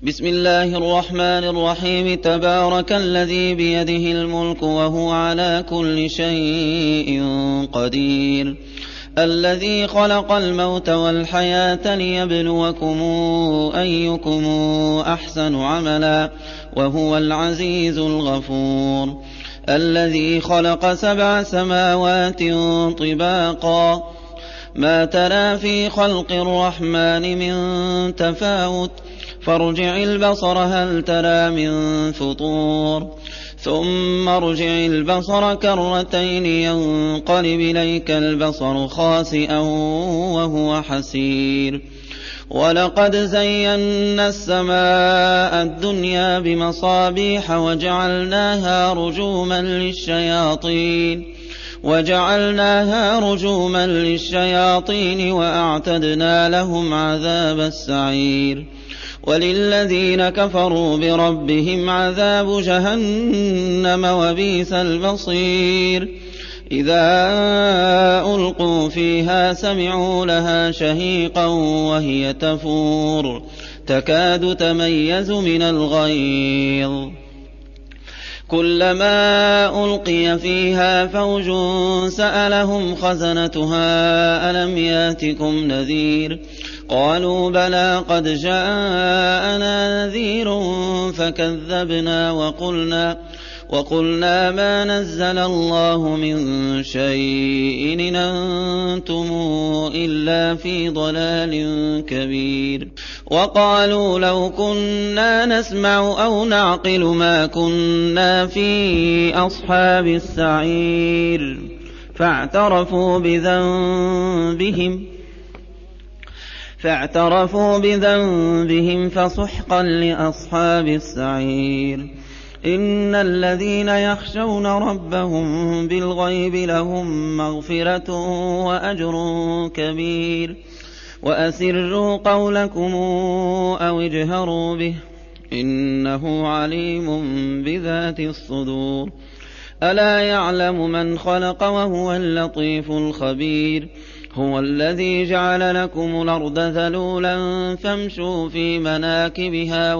بسم الله الرحمن الرحيم. تبارك الذي بيده الملك وهو على كل شيء قدير. الذي خلق الموت والحياة ليبلوكم أيكم أحسن عملا وهو العزيز الغفور. الذي خلق 7 سماوات طباقا ما ترى في خلق الرحمن من تفاوت فارجع البصر هل ترى من فطور ثم ارجع البصر كرتين ينقلب إليك البصر خاسئا وهو حسير. ولقد زينا السماء الدنيا بمصابيح وجعلناها رجوما للشياطين وأعتدنا لهم عذاب السعير. وللذين كفروا بربهم عذاب جهنم وبئس المصير. إذا ألقوا فيها سمعوا لها شهيقا وهي تفور تكاد تميز من الغيظ. كلما ألقي فيها فوج سألهم خزنتها ألم ياتكم نذير قالوا بلى قد جاءنا نذير فكذبنا وقلنا ما نزل الله من شيء إن أنتم إلا في ضلال كبير. وقالوا لو كنا نسمع أو نعقل ما كنا في أصحاب السعير فاعترفوا بذنبهم فسحقا لأصحاب السعير. إن الذين يخشون ربهم بالغيب لهم مغفرة وأجر كبير. وأسروا قولكم أو اجهروا به إنه عليم بذات الصدور. ألا يعلم من خلق وهو اللطيف الخبير. هو الذي جعل لكم الأرض ذلولا فامشوا في مناكبها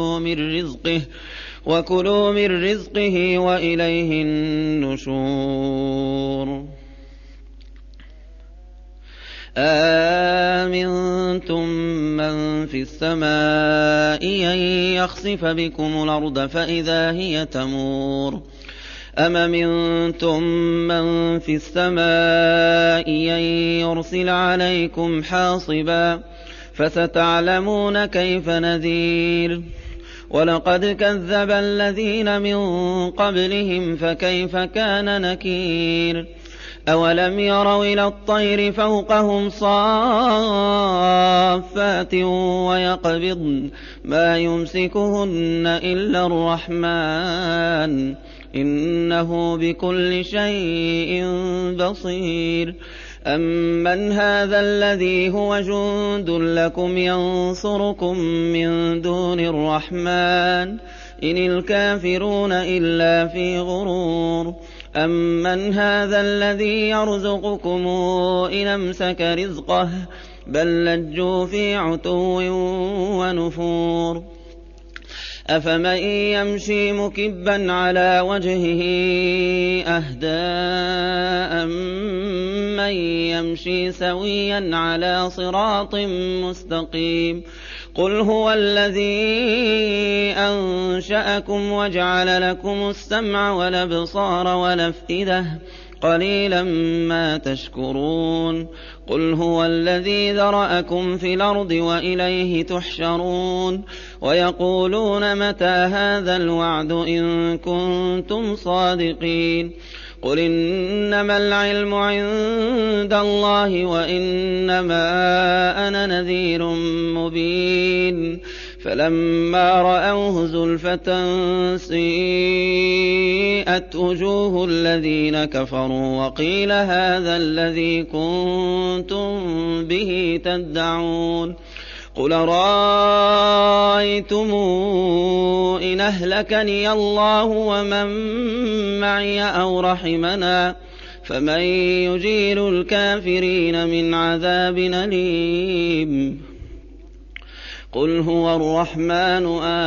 وكلوا من رزقه وإليه النشور. آمنتم من في السماء أن يخسف بكم الأرض فإذا هي تمور أم أمنتم من في السماء أن يرسل عليكم حاصبا فستعلمون كيف نذير. ولقد كذب الذين من قبلهم فكيف كان نكير. أولم يروا إلى الطير فوقهم صافات ويقبضن ما يمسكهن إلا الرحمن إنه بكل شيء بصير. أمن هذا الذي هو جند لكم ينصركم من دون الرحمن إن الكافرون إلا في غرور. أمن هذا الذي يرزقكم إن أمسك رزقه بل لجوا في عتو ونفور. أفمن يمشي مكبا على وجهه أهدى أمن يمشي سويا على صراط مستقيم. قل هو الذي أنشأكم وجعل لكم السمع والأبصار والأفئدة قليلا ما تشكرون. قل هو الذي ذرأكم في الأرض وإليه تحشرون. ويقولون متى هذا الوعد إن كنتم صادقين. قل إنما العلم عند الله وإنما أنا نذير مبين. فلما رأوه زلفة سيئت وجوه الذين كفروا وقيل هذا الذي كنتم به تدعون. قل رأيتم إن أهلكني الله ومن معي أو رحمنا فمن يجير الكافرين من عذاب أليم. قُلْ هُوَ الرَّحْمَٰنُ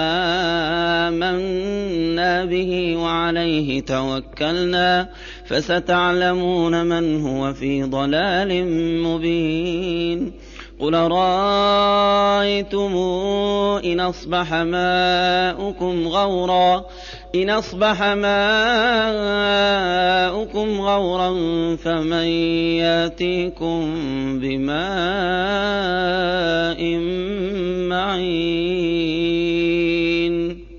آمَنَّا بِهِ وَعَلَيْهِ تَوَكَّلْنَا فَسَتَعْلَمُونَ مَنْ هُوَ فِي ضَلَالٍ مُّبِينٍ قُلْ أَرَأَيْتُمْ إِنْ أَصْبَحَ مَاؤُكُمْ غَوْرًا فَمَن يَأْتِيكُم بِمَاءٍ مَّعِينٍ